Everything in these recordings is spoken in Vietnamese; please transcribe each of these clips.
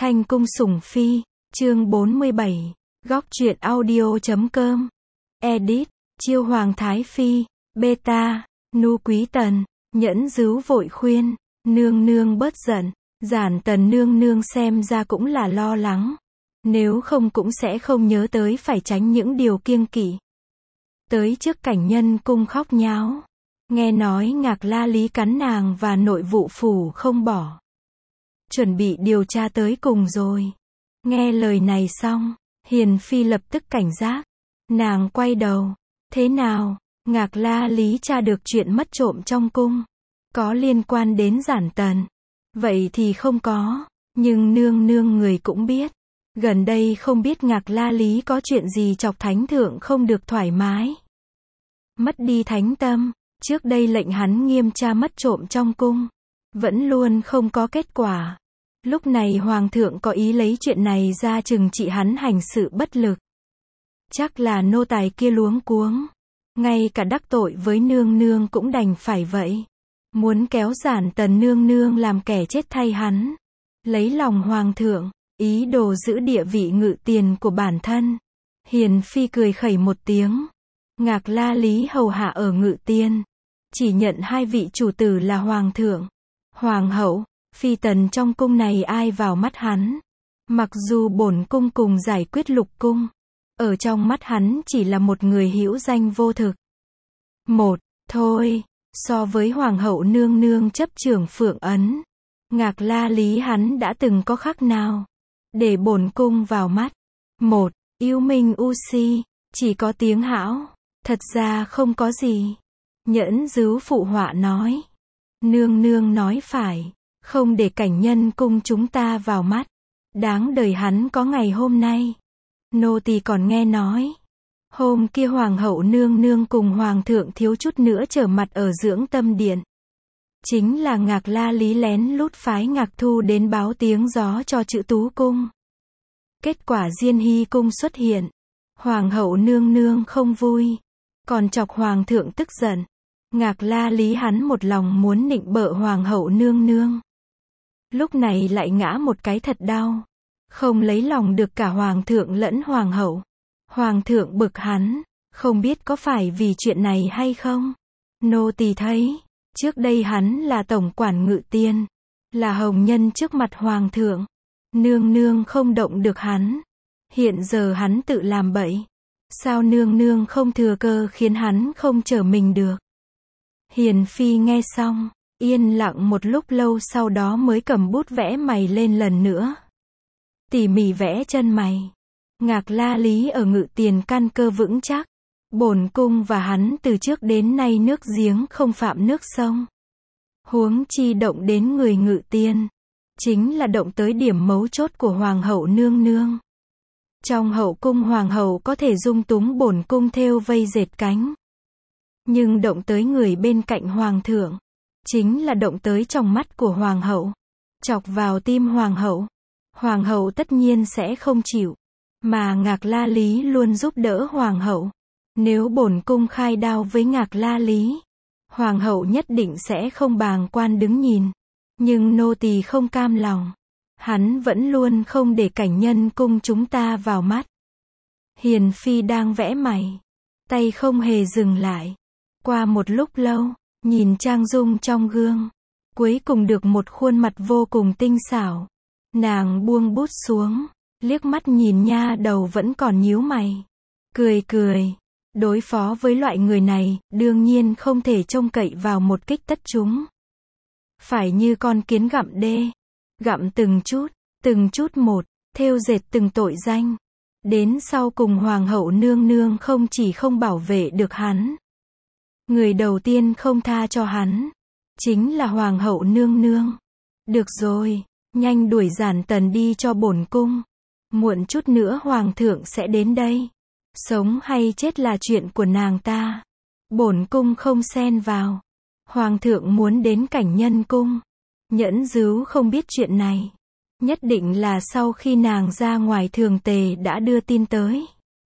Thanh cung sủng phi, chương 47, góc truyện audio.com, edit, chiêu hoàng thái phi, beta, nu quý tần, Nhẫn Dứu vội khuyên, nương nương bớt giận, Giản Tần nương nương xem ra cũng là lo lắng, nếu không cũng sẽ không nhớ tới phải tránh những điều kiêng kỵ. Tới trước cảnh nhân cung khóc nháo, nghe nói Ngạc La Lý cắn nàng và nội vụ phủ không bỏ. Chuẩn bị điều tra tới cùng rồi. Nghe lời này xong, Hiền Phi lập tức cảnh giác. Nàng quay đầu. Thế nào, Ngạc La Lý tra được chuyện mất trộm trong cung? Có liên quan đến Giản Tần? Vậy thì không có. Nhưng nương nương người cũng biết. Gần đây không biết Ngạc La Lý có chuyện gì chọc thánh thượng không được thoải mái. Mất đi thánh tâm. Trước đây lệnh hắn nghiêm tra mất trộm trong cung. Vẫn luôn không có kết quả. Lúc này hoàng thượng có ý lấy chuyện này ra trừng trị hắn hành sự bất lực. Chắc là nô tài kia luống cuống. Ngay cả đắc tội với nương nương cũng đành phải vậy. Muốn kéo Giản Tần nương nương làm kẻ chết thay hắn. Lấy lòng hoàng thượng, ý đồ giữ địa vị ngự tiền của bản thân. Hiền Phi cười khẩy một tiếng. Ngạc La Lý hầu hạ ở ngự tiền. Chỉ nhận hai vị chủ tử là hoàng thượng, hoàng hậu, phi tần trong cung này ai vào mắt hắn. Mặc dù bổn cung cùng giải quyết lục cung, ở trong mắt hắn chỉ là một người hữu danh vô thực. Một, thôi, so với hoàng hậu nương nương chấp trưởng Phượng Ấn, Ngạc La Lý hắn đã từng có khác nào. Để bổn cung vào mắt. Một, yêu minh u si, chỉ có tiếng hão, thật ra không có gì. Nhẫn Dứu phụ họa nói. Nương nương nói phải, không để cảnh nhân cung chúng ta vào mắt. Đáng đời hắn có ngày hôm nay. Nô tỳ còn nghe nói. Hôm kia hoàng hậu nương nương cùng hoàng thượng thiếu chút nữa trở mặt ở Dưỡng Tâm Điện. Chính là Ngạc La Lý lén lút phái Ngạc Thu đến báo tiếng gió cho Chữ Tú Cung. Kết quả Diên Hy Cung xuất hiện. Hoàng hậu nương nương không vui. Còn chọc hoàng thượng tức giận. Ngạc La Lý hắn một lòng muốn nịnh bợ hoàng hậu nương nương. Lúc này lại ngã một cái thật đau. Không lấy lòng được cả hoàng thượng lẫn hoàng hậu. Hoàng thượng bực hắn. Không biết có phải vì chuyện này hay không? Nô tỳ thấy. Trước đây hắn là tổng quản ngự tiền. Là hồng nhân trước mặt hoàng thượng. Nương nương không động được hắn. Hiện giờ hắn tự làm bậy. Sao nương nương không thừa cơ khiến hắn không trở mình được? Hiền Phi nghe xong, yên lặng một lúc lâu sau đó mới cầm bút vẽ mày lên lần nữa. Tỉ mỉ vẽ chân mày. Ngạc La Lý ở ngự tiền căn cơ vững chắc. Bổn cung và hắn từ trước đến nay nước giếng không phạm nước sông. Huống chi động đến người ngự tiền. Chính là động tới điểm mấu chốt của hoàng hậu nương nương. Trong hậu cung hoàng hậu có thể dung túng bổn cung thêu vây dệt cánh. Nhưng động tới người bên cạnh hoàng thượng. Chính là động tới trong mắt của hoàng hậu. Chọc vào tim hoàng hậu. Hoàng hậu tất nhiên sẽ không chịu. Mà Ngạc La Lý luôn giúp đỡ hoàng hậu. Nếu bổn cung khai đao với Ngạc La Lý, hoàng hậu nhất định sẽ không bàng quan đứng nhìn. Nhưng nô tỳ không cam lòng. Hắn vẫn luôn không để cảnh nhân cung chúng ta vào mắt. Hiền Phi đang vẽ mày. Tay không hề dừng lại. Qua một lúc lâu, nhìn trang dung trong gương. Cuối cùng được một khuôn mặt vô cùng tinh xảo. Nàng buông bút xuống. Liếc mắt nhìn nha đầu vẫn còn nhíu mày. Cười cười. Đối phó với loại người này, đương nhiên không thể trông cậy vào một kích tất chúng. Phải như con kiến gặm đê. Gặm từng chút một, thêu dệt từng tội danh. Đến sau cùng hoàng hậu nương nương không chỉ không bảo vệ được hắn. Người đầu tiên không tha cho hắn. Chính là hoàng hậu nương nương. Được rồi, nhanh đuổi Giản Tần đi cho bổn cung. Muộn chút nữa hoàng thượng sẽ đến đây. Sống hay chết là chuyện của nàng ta. Bổn cung không xen vào. Hoàng thượng muốn đến cảnh nhân cung. Nhẫn Dứu không biết chuyện này. Nhất định là sau khi nàng ra ngoài thường tề đã đưa tin tới.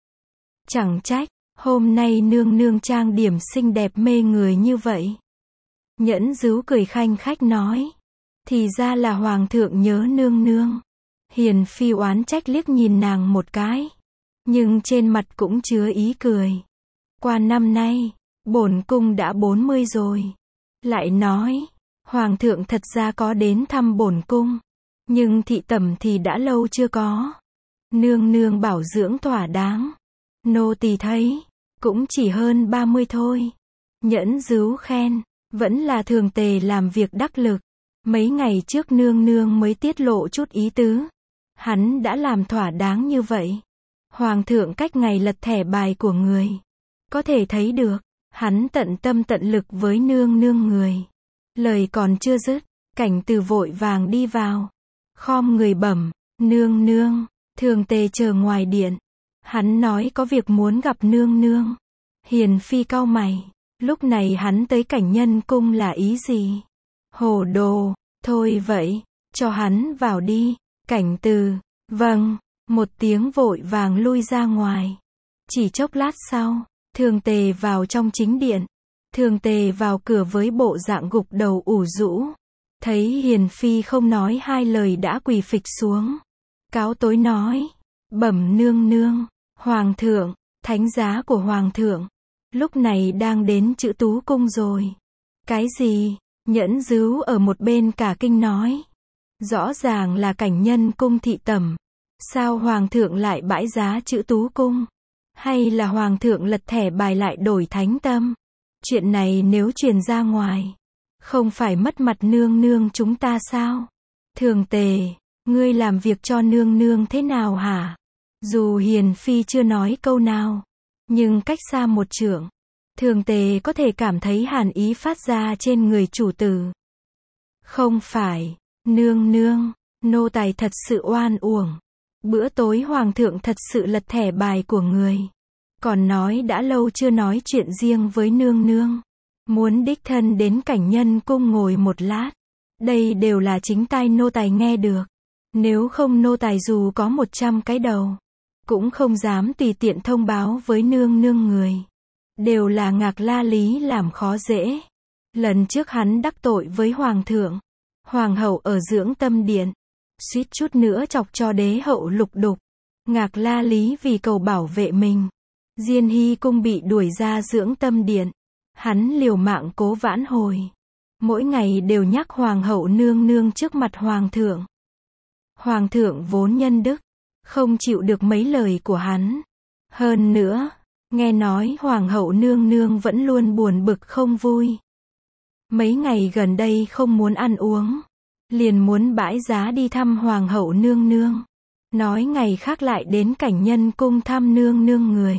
Chẳng trách, hôm nay nương nương trang điểm xinh đẹp mê người như vậy. Nhẫn Dứu cười khanh khách nói. Thì ra là hoàng thượng nhớ nương nương. Hiền phi oán trách liếc nhìn nàng một cái, nhưng trên mặt cũng chứa ý cười. Qua năm nay, bổn cung đã 40 rồi. Lại nói, hoàng thượng thật ra có đến thăm bổn cung, nhưng thị tẩm thì đã lâu chưa có. Nương nương bảo dưỡng thỏa đáng. Nô tỳ thấy, cũng chỉ hơn 30 thôi. Nhẫn dứu khen, vẫn là thường tề làm việc đắc lực. Mấy ngày trước nương nương mới tiết lộ chút ý tứ. Hắn đã làm thỏa đáng như vậy. Hoàng thượng cách ngày lật thẻ bài của người. Có thể thấy được, hắn tận tâm tận lực với nương nương người. Lời còn chưa dứt, Cảnh Từ vội vàng đi vào. Khom người bẩm, nương nương, thường tề chờ ngoài điện. Hắn nói có việc muốn gặp nương nương. Hiền phi cau mày, lúc này hắn tới Cảnh Nhân cung là ý gì? Hồ đồ, thôi vậy, cho hắn vào đi. Cảnh Từ, vâng, một tiếng vội vàng lui ra ngoài. Chỉ chốc lát sau, thường tề vào trong chính điện. Thường tề vào cửa với bộ dạng gục đầu ủ rũ. Thấy Hiền phi không nói hai lời đã quỳ phịch xuống. Cáo tối nói, bẩm nương nương, hoàng thượng, thánh giá của hoàng thượng, lúc này đang đến Chữ Tú cung rồi. Cái gì? Nhẫn dứu ở một bên cả kinh nói. Rõ ràng là Cảnh Nhân cung thị tẩm. Sao hoàng thượng lại bãi giá Chữ Tú cung? Hay là hoàng thượng lật thẻ bài lại đổi thánh tâm? Chuyện này nếu truyền ra ngoài, không phải mất mặt nương nương chúng ta sao? Thường tề, ngươi làm việc cho nương nương thế nào hả? Dù Hiền phi chưa nói câu nào, nhưng cách xa một trượng, thường tề có thể cảm thấy hàn ý phát ra trên người chủ tử. Không phải, nương nương, nô tài thật sự oan uổng. Bữa tối hoàng thượng thật sự lật thẻ bài của người. Còn nói đã lâu chưa nói chuyện riêng với nương nương. Muốn đích thân đến Cảnh Nhân cung ngồi một lát. Đây đều là chính tai nô tài nghe được. Nếu không nô tài dù có 100 cái đầu, cũng không dám tùy tiện thông báo với nương nương người. Đều là Ngạc La Lý làm khó dễ. Lần trước hắn đắc tội với hoàng thượng, hoàng hậu ở dưỡng tâm điện, suýt chút nữa chọc cho đế hậu lục đục. Ngạc La Lý vì cầu bảo vệ mình, Diên Hy cung bị đuổi ra dưỡng tâm điện. Hắn liều mạng cố vãn hồi. Mỗi ngày đều nhắc hoàng hậu nương nương trước mặt hoàng thượng. Hoàng thượng vốn nhân đức, không chịu được mấy lời của hắn. Hơn nữa, nghe nói hoàng hậu nương nương vẫn luôn buồn bực không vui. Mấy ngày gần đây không muốn ăn uống, liền muốn bãi giá đi thăm hoàng hậu nương nương. Nói ngày khác lại đến Cảnh Nhân cung thăm nương nương người.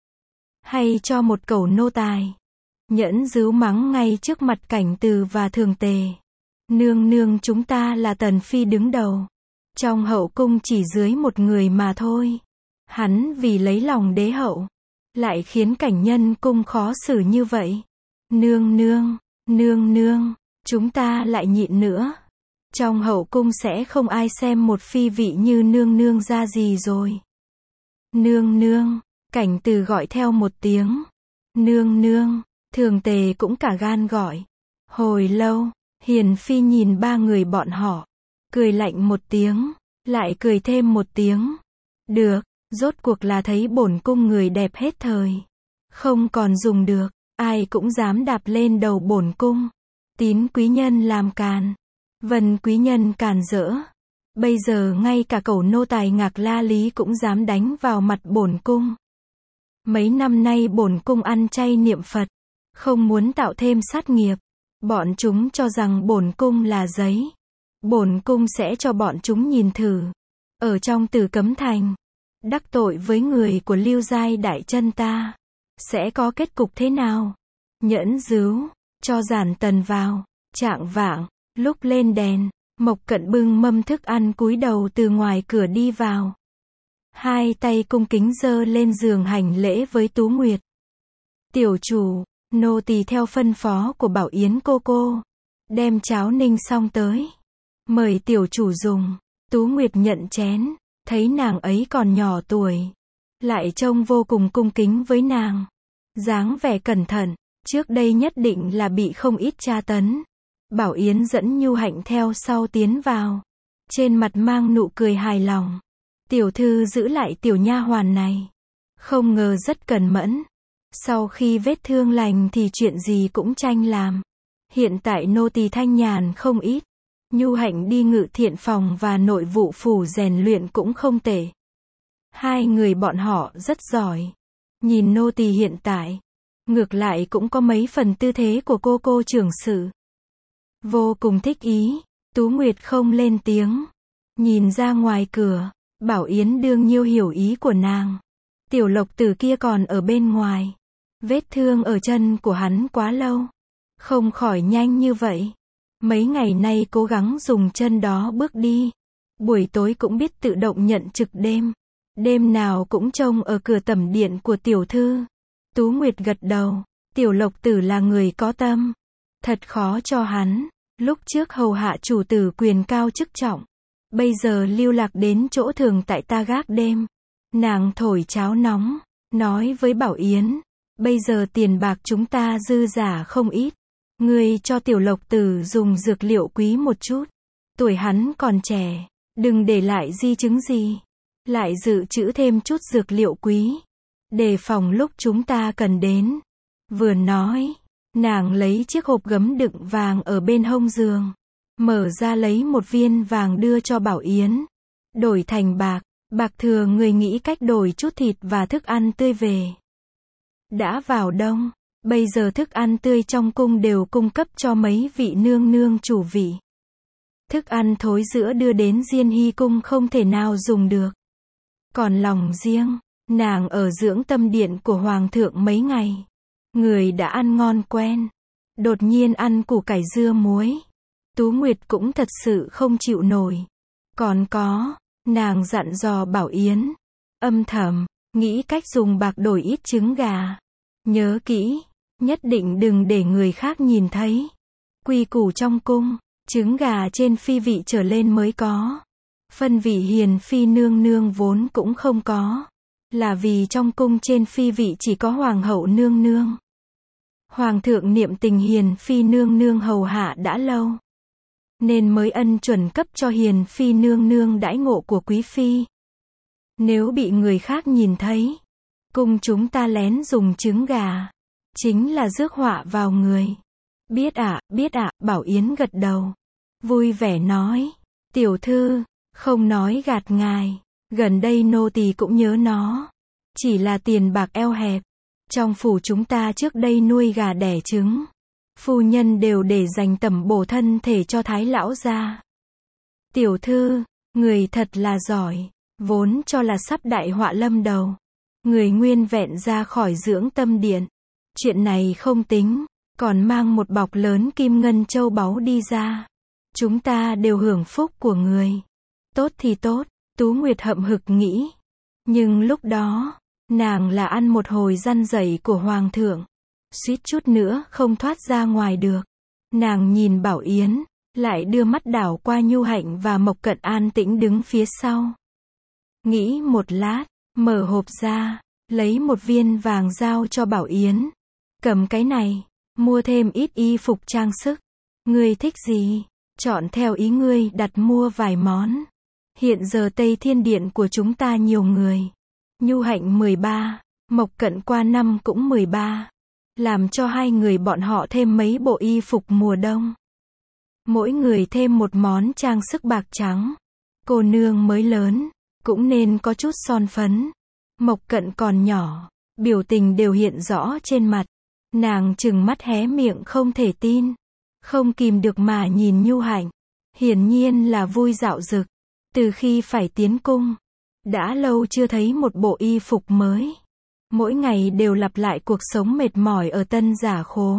Hay cho một cẩu nô tài. Nhẫn dứu mắng ngay trước mặt Cảnh Từ và thường tề. Nương nương chúng ta là tần phi đứng đầu. Trong hậu cung chỉ dưới một người mà thôi. Hắn vì lấy lòng đế hậu, lại khiến Cảnh Nhân cung khó xử như vậy. Nương nương, nương nương, chúng ta lại nhịn nữa. Trong hậu cung sẽ không ai xem một phi vị như nương nương ra gì rồi. Nương nương, Cảnh Từ gọi theo một tiếng. Nương nương, thường tề cũng cả gan gọi. Hồi lâu, Hiền phi nhìn ba người bọn họ, cười lạnh một tiếng, lại cười thêm một tiếng. Được, rốt cuộc là thấy bổn cung người đẹp hết thời. Không còn dùng được, ai cũng dám đạp lên đầu bổn cung. Tín quý nhân làm càn, Vân quý nhân càn rỡ. Bây giờ ngay cả cẩu nô tài Ngạc La Lý cũng dám đánh vào mặt bổn cung. Mấy năm nay bổn cung ăn chay niệm Phật, không muốn tạo thêm sát nghiệp. Bọn chúng cho rằng bổn cung là giấy. Bổn cung sẽ cho bọn chúng nhìn thử. Ở trong Tử Cấm Thành, đắc tội với người của Lưu Giai đại chân ta, sẽ có kết cục thế nào? Nhẫn dứu, cho Giản Tần vào. Chạng vạng, lúc lên đèn, Mộc Cận bưng mâm thức ăn cúi đầu từ ngoài cửa đi vào. Hai tay cung kính giơ lên giường hành lễ với Tú Nguyệt. Tiểu chủ, nô tỳ theo phân phó của Bảo Yến cô cô, đem cháo ninh xong tới. Mời tiểu chủ dùng. Tú Nguyệt nhận chén, thấy nàng ấy còn nhỏ tuổi, lại trông vô cùng cung kính với nàng. Dáng vẻ cẩn thận, trước đây nhất định là bị không ít tra tấn. Bảo Yến dẫn Nhu Hạnh theo sau tiến vào. trên mặt mang nụ cười hài lòng. Tiểu thư giữ lại tiểu nha hoàn này, không ngờ rất cẩn mẫn. Sau khi vết thương lành thì chuyện gì cũng tranh làm. Hiện tại nô tỳ thanh nhàn không ít. Nhu Hạnh đi ngự thiện phòng và nội vụ phủ rèn luyện cũng không tệ. Hai người bọn họ rất giỏi. Nhìn nô tỳ hiện tại, ngược lại cũng có mấy phần tư thế của cô trưởng sự. Vô cùng thích ý. Tú Nguyệt không lên tiếng. Nhìn ra ngoài cửa, Bảo Yến đương nhiêu hiểu ý của nàng. Tiểu Lộc Tử kia còn ở bên ngoài. Vết thương ở chân của hắn quá lâu, không khỏi nhanh như vậy. Mấy ngày nay cố gắng dùng chân đó bước đi. Buổi tối cũng biết tự động nhận trực đêm. Đêm nào cũng trông ở cửa tẩm điện của tiểu thư. Tú Nguyệt gật đầu. Tiểu Lộc Tử là người có tâm. Thật khó cho hắn. Lúc trước hầu hạ chủ tử quyền cao chức trọng. Bây giờ lưu lạc đến chỗ thường tại ta gác đêm. Nàng thổi cháo nóng, nói với Bảo Yến. Bây giờ tiền bạc chúng ta dư giả không ít. Ngươi cho Tiểu Lộc Tử dùng dược liệu quý một chút. Tuổi hắn còn trẻ, đừng để lại di chứng gì. Lại dự trữ thêm chút dược liệu quý. Đề phòng lúc chúng ta cần đến. Vừa nói, nàng lấy chiếc hộp gấm đựng vàng ở bên hông giường. Mở ra lấy một viên vàng đưa cho Bảo Yến. Đổi thành bạc. Bạc thừa người nghĩ cách đổi chút thịt và thức ăn tươi về. Đã vào đông, bây giờ thức ăn tươi trong cung đều cung cấp cho mấy vị nương nương chủ vị. Thức ăn thối rữa đưa đến Diên Hy cung không thể nào dùng được. Còn lòng riêng, nàng ở dưỡng tâm điện của hoàng thượng mấy ngày. Người đã ăn ngon quen. Đột nhiên ăn củ cải dưa muối. Tú Nguyệt cũng thật sự không chịu nổi. Còn có, nàng dặn dò Bảo Yến. Âm thầm, nghĩ cách dùng bạc đổi ít trứng gà. Nhớ kỹ, nhất định đừng để người khác nhìn thấy. Quy củ trong cung, trứng gà trên phi vị trở lên mới có. Phân vị hiền phi nương nương vốn cũng không có. Là vì trong cung trên phi vị chỉ có hoàng hậu nương nương. Hoàng thượng niệm tình hiền phi nương nương hầu hạ đã lâu. Nên mới ân chuẩn cấp cho hiền phi nương nương đãi ngộ của quý phi. Nếu bị người khác nhìn thấy, cung chúng ta lén dùng trứng gà, chính là rước họa vào người. Biết ạ, Bảo Yến gật đầu. Vui vẻ nói, tiểu thư, không nói gạt ngài, gần đây nô tỳ cũng nhớ nó. Chỉ là tiền bạc eo hẹp. Trong phủ chúng ta trước đây nuôi gà đẻ trứng. Phu nhân đều để dành tẩm bổ thân thể cho Thái lão gia. Tiểu thư, người thật là giỏi, vốn cho là sắp đại họa lâm đầu. Người nguyên vẹn ra khỏi dưỡng tâm điện. Chuyện này không tính, còn mang một bọc lớn kim ngân châu báu đi ra. Chúng ta đều hưởng phúc của người. Tốt thì tốt, Tú Nguyệt hậm hực nghĩ. Nhưng lúc đó, nàng là ăn một hồi răn rẩy của hoàng thượng. Suýt chút nữa không thoát ra ngoài được. Nàng nhìn Bảo Yến, lại đưa mắt đảo qua Nhu Hạnh và Mộc Cận an tĩnh đứng phía sau. Nghĩ một lát, mở hộp ra, lấy một viên vàng giao cho Bảo Yến. Cầm cái này, mua thêm ít y phục trang sức. Ngươi thích gì? Chọn theo ý ngươi đặt mua vài món. Hiện giờ Tây Thiên Điện của chúng ta nhiều người. Nhu Hạnh 13, Mộc Cận qua năm cũng 13. Làm cho hai người bọn họ thêm mấy bộ y phục mùa đông. Mỗi người thêm một món trang sức bạc trắng. Cô nương mới lớn, cũng nên có chút son phấn. Mộc Cận còn nhỏ, biểu tình đều hiện rõ trên mặt. Nàng trừng mắt hé miệng không thể tin. Không kìm được mà nhìn Nhu Hạnh. Hiển nhiên là vui dạo dực. Từ khi phải tiến cung, đã lâu chưa thấy một bộ y phục mới. Mỗi ngày đều lặp lại cuộc sống mệt mỏi ở Tân Giả Khố.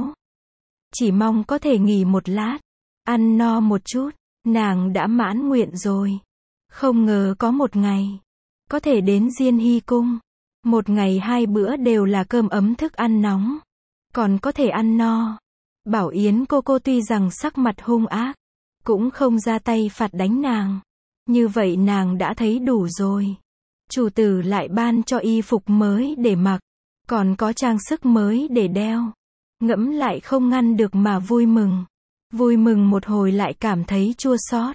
Chỉ mong có thể nghỉ một lát, ăn no một chút, nàng đã mãn nguyện rồi. Không ngờ có một ngày, có thể đến Diên Hy cung. Một ngày 2 bữa đều là cơm ấm thức ăn nóng. Còn có thể ăn no. Bảo Yến cô tuy rằng sắc mặt hung ác, cũng không ra tay phạt đánh nàng. Như vậy nàng đã thấy đủ rồi. Chủ tử lại ban cho y phục mới để mặc, còn có trang sức mới để đeo. Ngẫm lại không ngăn được mà vui mừng. Vui mừng một hồi lại cảm thấy chua xót.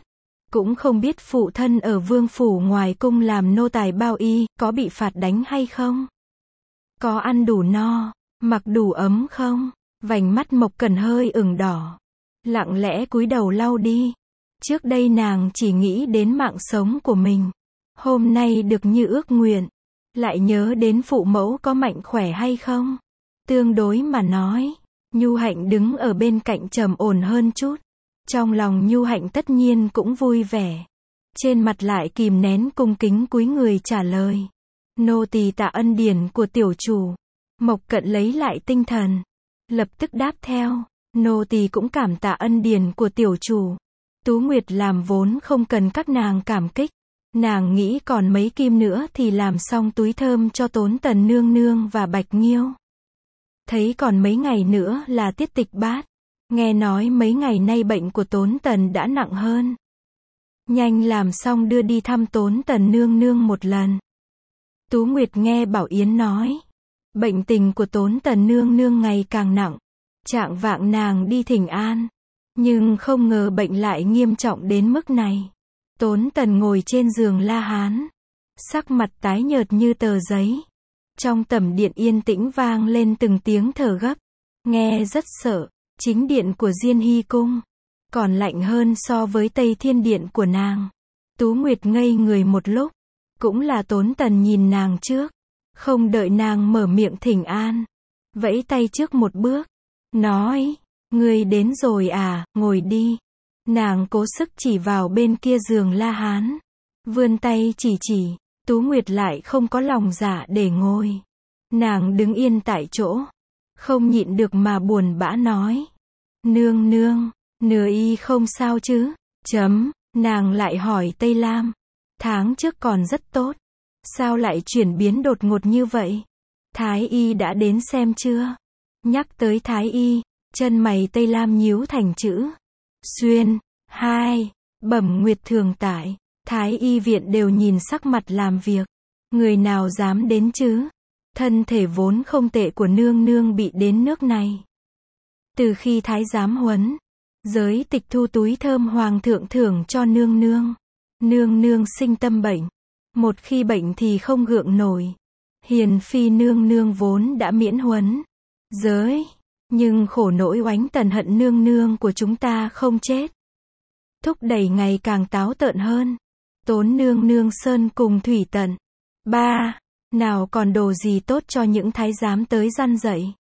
Cũng không biết phụ thân ở vương phủ ngoài cung làm nô tài bao y, có bị phạt đánh hay không? Có ăn đủ no, mặc đủ ấm không? Vành mắt Mộc Cẩn hơi ửng đỏ. Lặng lẽ cúi đầu lau đi. Trước đây nàng chỉ nghĩ đến mạng sống của mình. Hôm nay được như ước nguyện. Lại nhớ đến phụ mẫu có mạnh khỏe hay không? Tương đối mà nói, Nhu Hạnh đứng ở bên cạnh trầm ổn hơn chút. Trong lòng Nhu Hạnh tất nhiên cũng vui vẻ. Trên mặt lại kìm nén cung kính cúi người trả lời. Nô tỳ tạ ân điển của tiểu chủ. Mộc Cận lấy lại tinh thần. Lập tức đáp theo. Nô tỳ cũng cảm tạ ân điển của tiểu chủ. Tú Nguyệt làm vốn không cần các nàng cảm kích. Nàng nghĩ còn mấy kim nữa thì làm xong túi thơm cho Tốn Tần nương nương và Bạch Nghiêu. Thấy còn mấy ngày nữa là tiết tịch bát. Nghe nói mấy ngày nay bệnh của Tốn Tần đã nặng hơn. Nhanh làm xong đưa đi thăm Tốn Tần nương nương một lần. Tú Nguyệt nghe Bảo Yến nói. Bệnh tình của Tốn Tần nương nương ngày càng nặng. Trạng vạng nàng đi thỉnh an. Nhưng không ngờ bệnh lại nghiêm trọng đến mức này. Tốn Tần ngồi trên giường La Hán. Sắc mặt tái nhợt như tờ giấy. Trong tẩm điện yên tĩnh vang lên từng tiếng thở gấp. Nghe rất sợ. Chính điện của Diên Hy Cung. Còn lạnh hơn so với Tây Thiên Điện của nàng. Tú Nguyệt ngây người một lúc. Cũng là Tốn Tần nhìn nàng trước. Không đợi nàng mở miệng thỉnh an. Vẫy tay trước một bước. Nói. Ngươi đến rồi à, ngồi đi. Nàng cố sức chỉ vào bên kia giường La Hán. Vươn tay chỉ. Tú Nguyệt lại không có lòng dạ để ngồi. Nàng đứng yên tại chỗ. Không nhịn được mà buồn bã nói. Nương nương, nửa y không sao chứ? Nàng lại hỏi Tây Lam. Tháng trước còn rất tốt. Sao lại chuyển biến đột ngột như vậy? Thái y đã đến xem chưa? Nhắc tới Thái y, chân mày Tây Lam nhíu thành chữ xuyên. 2. Bẩm Nguyệt Thường tại. Thái y viện đều nhìn sắc mặt làm việc. Người nào dám đến chứ? Thân thể vốn không tệ của nương nương bị đến nước này. Từ khi thái giám huấn, giới tịch thu túi thơm hoàng thượng thưởng cho nương nương. Nương nương sinh tâm bệnh. Một khi bệnh thì không gượng nổi. Hiền phi nương nương vốn đã miễn huấn. Giới. Nhưng khổ nỗi oánh tần hận nương nương của chúng ta không chết. Thúc đẩy ngày càng táo tợn hơn. Tốn nương nương sơn cùng thủy tận. 3. Nào còn đồ gì tốt cho những thái giám tới răn dạy.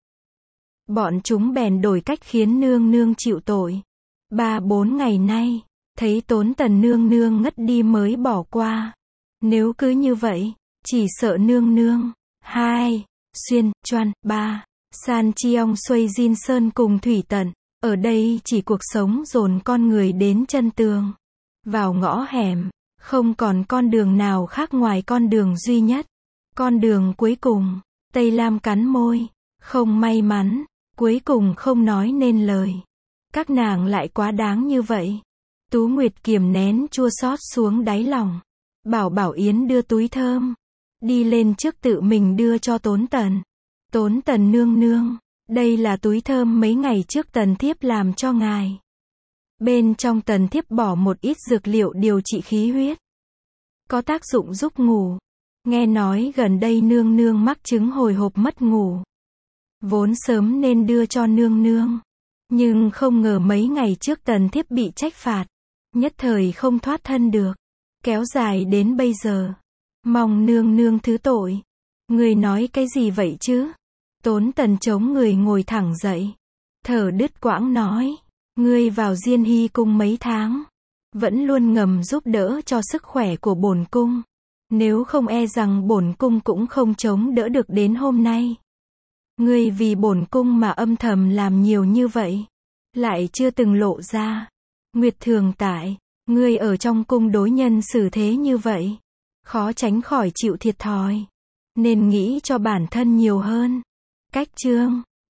Bọn chúng bèn đổi cách khiến nương nương chịu tội. 3-4 ngày nay, thấy Tốn Tần nương nương ngất đi mới bỏ qua. Nếu cứ như vậy, chỉ sợ nương nương. 2. Xuyên, choan, 3. San Chiong Xuây Jin Sơn cùng thủy tận. Ở đây chỉ cuộc sống dồn con người đến chân tường. Vào ngõ hẻm, không còn con đường nào khác ngoài con đường duy nhất. Con đường cuối cùng. Tây Lam cắn môi. Không may mắn. Cuối cùng không nói nên lời. Các nàng lại quá đáng như vậy. Tú Nguyệt kiềm nén chua xót xuống đáy lòng. Bảo Bảo Yến đưa túi thơm. Đi lên trước tự mình đưa cho Tốn Tần. Tốn Tần nương nương. Đây là túi thơm mấy ngày trước Tần thiếp làm cho ngài. Bên trong Tần thiếp bỏ một ít dược liệu điều trị khí huyết. Có tác dụng giúp ngủ. Nghe nói gần đây nương nương mắc chứng hồi hộp mất ngủ. Vốn sớm nên đưa cho nương nương. Nhưng không ngờ mấy ngày trước Tần thiếp bị trách phạt. Nhất thời không thoát thân được. Kéo dài đến bây giờ. Mong nương nương thứ tội. Người nói cái gì vậy chứ? Tốn Tần chống người ngồi thẳng dậy. Thở đứt quãng nói. Ngươi vào Diên Hy cung mấy tháng. Vẫn luôn ngầm giúp đỡ cho sức khỏe của bổn cung. Nếu không e rằng bổn cung cũng không chống đỡ được đến hôm nay. Ngươi vì bổn cung mà âm thầm làm nhiều như vậy. Lại chưa từng lộ ra. Nguyệt Thường tại. Ngươi ở trong cung đối nhân xử thế như vậy. Khó tránh khỏi chịu thiệt thòi. Nên nghĩ cho bản thân nhiều hơn. Cách chương.